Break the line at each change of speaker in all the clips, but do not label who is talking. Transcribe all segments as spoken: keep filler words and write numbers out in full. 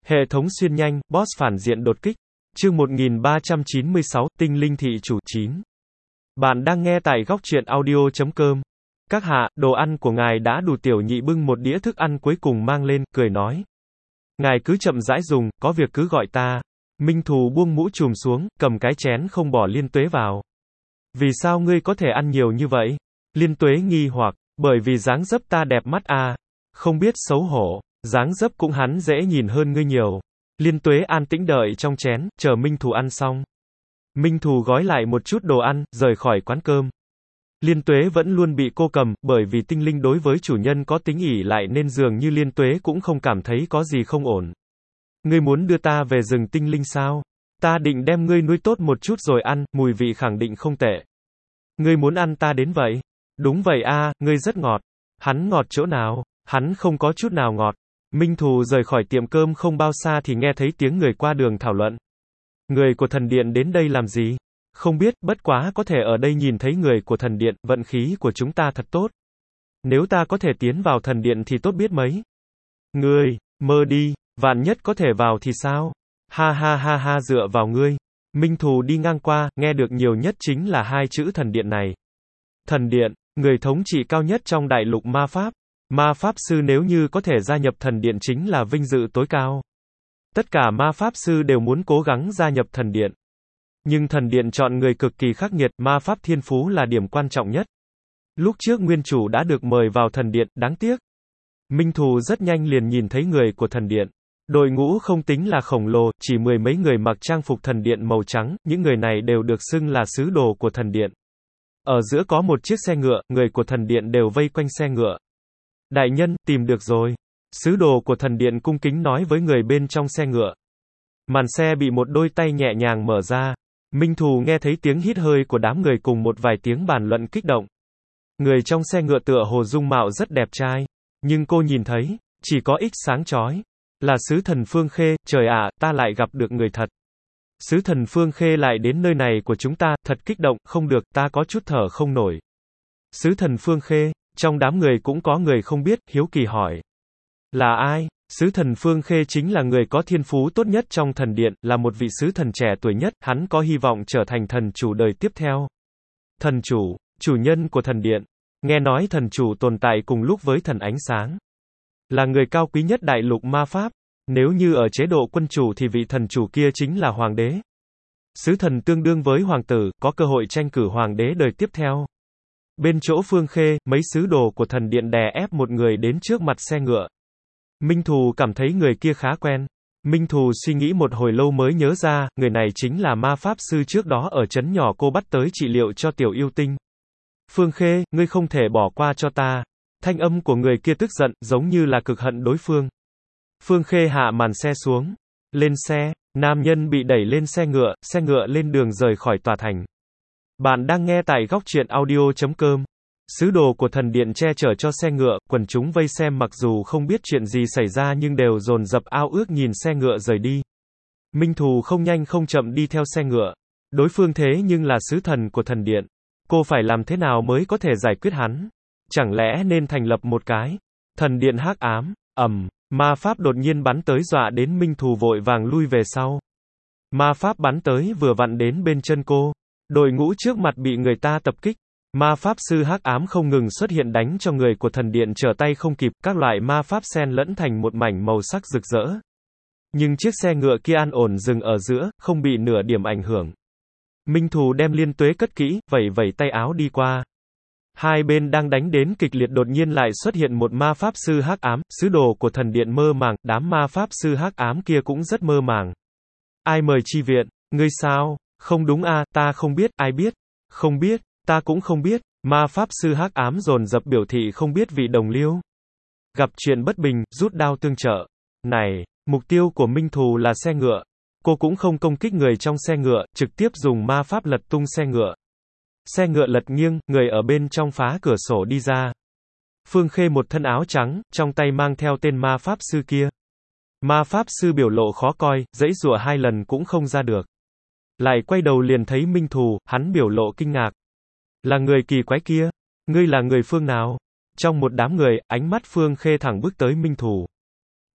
Hệ thống xuyên nhanh, boss phản diện đột kích. Chương một nghìn ba trăm chín mươi sáu, Tinh linh thị chủ chín. Bạn đang nghe tại góc truyện audio chấm com. Các hạ, đồ ăn của ngài đã đủ. Tiểu nhị bưng một đĩa thức ăn cuối cùng mang lên, cười nói. Ngài cứ chậm rãi dùng, có việc cứ gọi ta. Minh Thù buông mũ trùm xuống, cầm cái chén không bỏ Liên Tuế vào. Vì sao ngươi có thể ăn nhiều như vậy? Liên Tuế nghi hoặc, bởi vì dáng dấp ta đẹp mắt à. Không biết xấu hổ, dáng dấp cũng hắn dễ nhìn hơn ngươi nhiều. Liên Tuế an tĩnh đợi trong chén, chờ Minh Thù ăn xong. Minh Thù gói lại một chút đồ ăn, rời khỏi quán cơm. Liên Tuế vẫn luôn bị cô cầm, bởi vì tinh linh đối với chủ nhân có tính ỷ lại nên dường như Liên Tuế cũng không cảm thấy có gì không ổn. Ngươi muốn đưa ta về rừng tinh linh sao? Ta định đem ngươi nuôi tốt một chút rồi ăn, mùi vị khẳng định không tệ. Ngươi muốn ăn ta đến vậy? Đúng vậy a, ngươi rất ngọt. Hắn ngọt chỗ nào? Hắn không có chút nào ngọt. Minh Thù rời khỏi tiệm cơm không bao xa thì nghe thấy tiếng người qua đường thảo luận. Người của thần điện đến đây làm gì? Không biết, bất quá có thể ở đây nhìn thấy người của thần điện, vận khí của chúng ta thật tốt. Nếu ta có thể tiến vào thần điện thì tốt biết mấy. Ngươi, mơ đi, vạn nhất có thể vào thì sao? Ha ha ha ha, dựa vào ngươi. Minh Thù đi ngang qua, nghe được nhiều nhất chính là hai chữ thần điện này. Thần điện, người thống trị cao nhất trong đại lục ma pháp. Ma pháp sư nếu như có thể gia nhập thần điện chính là vinh dự tối cao. Tất cả ma pháp sư đều muốn cố gắng gia nhập thần điện. Nhưng thần điện chọn người cực kỳ khắc nghiệt, ma pháp thiên phú là điểm quan trọng nhất. Lúc trước nguyên chủ đã được mời vào thần điện, đáng tiếc. Minh Thù rất nhanh liền nhìn thấy người của thần điện. Đội ngũ không tính là khổng lồ, chỉ mười mấy người mặc trang phục thần điện màu trắng, những người này đều được xưng là sứ đồ của thần điện. Ở giữa có một chiếc xe ngựa, người của thần điện đều vây quanh xe ngựa. Đại nhân, tìm được rồi. Sứ đồ của thần điện cung kính nói với người bên trong xe ngựa. Màn xe bị một đôi tay nhẹ nhàng mở ra. Minh Thù nghe thấy tiếng hít hơi của đám người cùng một vài tiếng bàn luận kích động. Người trong xe ngựa tựa hồ dung mạo rất đẹp trai. Nhưng cô nhìn thấy, chỉ có ít sáng chói. Là sứ thần Phương Khê, trời ạ, ta lại gặp được người thật. Sứ thần Phương Khê lại đến nơi này của chúng ta, thật kích động, không được, ta có chút thở không nổi. Sứ thần Phương Khê, trong đám người cũng có người không biết, hiếu kỳ hỏi. Là ai? Sứ thần Phương Khê chính là người có thiên phú tốt nhất trong thần điện, là một vị sứ thần trẻ tuổi nhất, hắn có hy vọng trở thành thần chủ đời tiếp theo. Thần chủ, chủ nhân của thần điện. Nghe nói thần chủ tồn tại cùng lúc với thần ánh sáng. Là người cao quý nhất đại lục ma pháp. Nếu như ở chế độ quân chủ thì vị thần chủ kia chính là hoàng đế. Sứ thần tương đương với hoàng tử, có cơ hội tranh cử hoàng đế đời tiếp theo. Bên chỗ Phương Khê, mấy sứ đồ của thần điện đè ép một người đến trước mặt xe ngựa. Minh Thù cảm thấy người kia khá quen. Minh Thù suy nghĩ một hồi lâu mới nhớ ra, người này chính là ma pháp sư trước đó ở trấn nhỏ cô bắt tới trị liệu cho tiểu yêu tinh. Phương Khê, ngươi không thể bỏ qua cho ta. Thanh âm của người kia tức giận, giống như là cực hận đối phương. Phương Khê hạ màn xe xuống. Lên xe, nam nhân bị đẩy lên xe ngựa, xe ngựa lên đường rời khỏi tòa thành. Bạn đang nghe tại góc truyện audio chấm com. Sứ đồ của thần điện che chở cho xe ngựa, quần chúng vây xem mặc dù không biết chuyện gì xảy ra nhưng đều dồn dập ao ước nhìn xe ngựa rời đi. Minh Thù không nhanh không chậm đi theo xe ngựa. Đối phương thế nhưng là sứ thần của thần điện. Cô phải làm thế nào mới có thể giải quyết hắn? Chẳng lẽ nên thành lập một cái thần điện hắc ám? Ầm, ma pháp đột nhiên bắn tới dọa đến Minh Thù vội vàng lui về sau. Ma pháp bắn tới vừa vặn đến bên chân cô. Đội ngũ trước mặt bị người ta tập kích. Ma pháp sư hắc ám không ngừng xuất hiện đánh cho người của thần điện trở tay không kịp, các loại ma pháp xen lẫn thành một mảnh màu sắc rực rỡ. Nhưng chiếc xe ngựa kia an ổn dừng ở giữa, không bị nửa điểm ảnh hưởng. Minh Thù đem Liên Tuế cất kỹ, vẩy vẩy tay áo đi qua. Hai bên đang đánh đến kịch liệt đột nhiên lại xuất hiện một ma pháp sư hắc ám, sứ đồ của thần điện mơ màng, đám ma pháp sư hắc ám kia cũng rất mơ màng. Ai mời chi viện? Ngươi sao? Không đúng a, à, ta không biết, ai biết? Không biết, ta cũng không biết. Ma pháp sư hắc ám dồn dập biểu thị không biết vị đồng liêu. Gặp chuyện bất bình, rút đao tương trợ. Này, mục tiêu của Minh Thù là xe ngựa. Cô cũng không công kích người trong xe ngựa, trực tiếp dùng ma pháp lật tung xe ngựa. Xe ngựa lật nghiêng, người ở bên trong phá cửa sổ đi ra. Phương Khê một thân áo trắng, trong tay mang theo tên ma pháp sư kia. Ma pháp sư biểu lộ khó coi, giãy giụa hai lần cũng không ra được. Lại quay đầu liền thấy Minh Thù, hắn biểu lộ kinh ngạc. Là người kỳ quái kia. Ngươi là người phương nào? Trong một đám người, ánh mắt Phương Khê thẳng bước tới Minh Thù.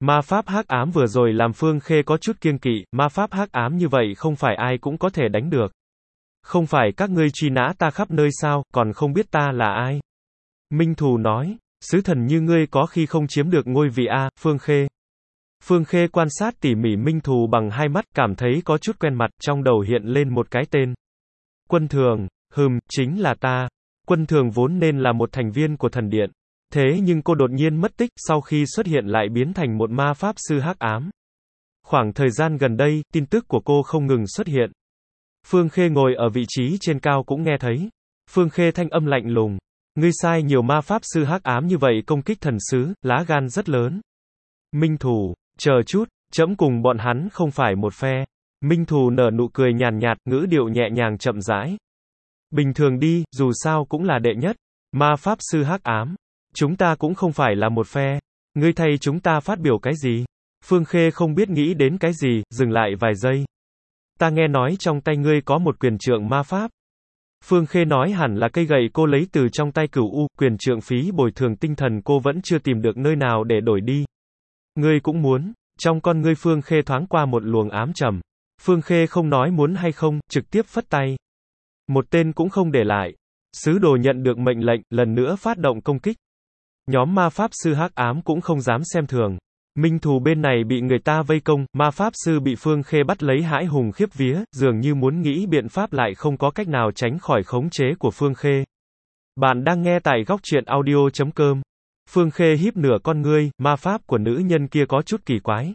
Ma pháp hắc ám vừa rồi làm Phương Khê có chút kiêng kỵ, ma pháp hắc ám như vậy không phải ai cũng có thể đánh được. Không phải các ngươi truy nã ta khắp nơi sao, còn không biết ta là ai? Minh Thù nói, sứ thần như ngươi có khi không chiếm được ngôi vị a, Phương Khê. Phương Khê quan sát tỉ mỉ Minh Thù bằng hai mắt, cảm thấy có chút quen mặt, trong đầu hiện lên một cái tên. Quân Thường, hừm, chính là ta. Quân Thường vốn nên là một thành viên của thần điện. Thế nhưng cô đột nhiên mất tích, sau khi xuất hiện lại biến thành một ma pháp sư hắc ám. Khoảng thời gian gần đây, tin tức của cô không ngừng xuất hiện. Phương Khê ngồi ở vị trí trên cao cũng nghe thấy. Phương Khê thanh âm lạnh lùng. Ngươi sai nhiều ma pháp sư hắc ám như vậy công kích thần sứ, lá gan rất lớn. Minh Thù, chờ chút, trẫm cùng bọn hắn không phải một phe. Minh Thù nở nụ cười nhàn nhạt, ngữ điệu nhẹ nhàng chậm rãi. Bình thường đi, dù sao cũng là đệ nhất. Ma pháp sư hắc ám. Chúng ta cũng không phải là một phe. Ngươi thay chúng ta phát biểu cái gì? Phương Khê không biết nghĩ đến cái gì, dừng lại vài giây. Ta nghe nói trong tay ngươi có một quyền trượng ma pháp. Phương Khê nói hẳn là cây gậy cô lấy từ trong tay Cửu U, quyền trượng phí bồi thường tinh thần cô vẫn chưa tìm được nơi nào để đổi đi. Ngươi cũng muốn. Trong con ngươi Phương Khê thoáng qua một luồng ám trầm. Phương Khê không nói muốn hay không, trực tiếp phất tay. Một tên cũng không để lại. Sứ đồ nhận được mệnh lệnh, lần nữa phát động công kích. Nhóm ma pháp sư hắc ám cũng không dám xem thường. Minh Thù bên này bị người ta vây công, ma pháp sư bị Phương Khê bắt lấy hãi hùng khiếp vía, dường như muốn nghĩ biện pháp lại không có cách nào tránh khỏi khống chế của Phương Khê. Bạn đang nghe tại góc truyện audio chấm com. Phương Khê híp nửa con ngươi, ma pháp của nữ nhân kia có chút kỳ quái.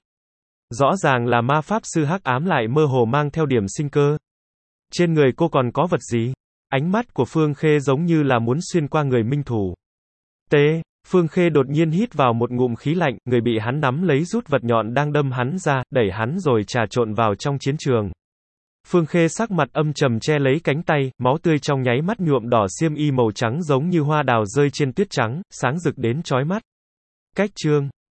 Rõ ràng là ma pháp sư hắc ám lại mơ hồ mang theo điểm sinh cơ. Trên người cô còn có vật gì? Ánh mắt của Phương Khê giống như là muốn xuyên qua người Minh Thù. T. Phương Khê đột nhiên hít vào một ngụm khí lạnh, người bị hắn nắm lấy rút vật nhọn đang đâm hắn ra, đẩy hắn rồi trà trộn vào trong chiến trường. Phương Khê sắc mặt âm trầm che lấy cánh tay, máu tươi trong nháy mắt nhuộm đỏ xiêm y màu trắng giống như hoa đào rơi trên tuyết trắng, sáng rực đến chói mắt. Cách chương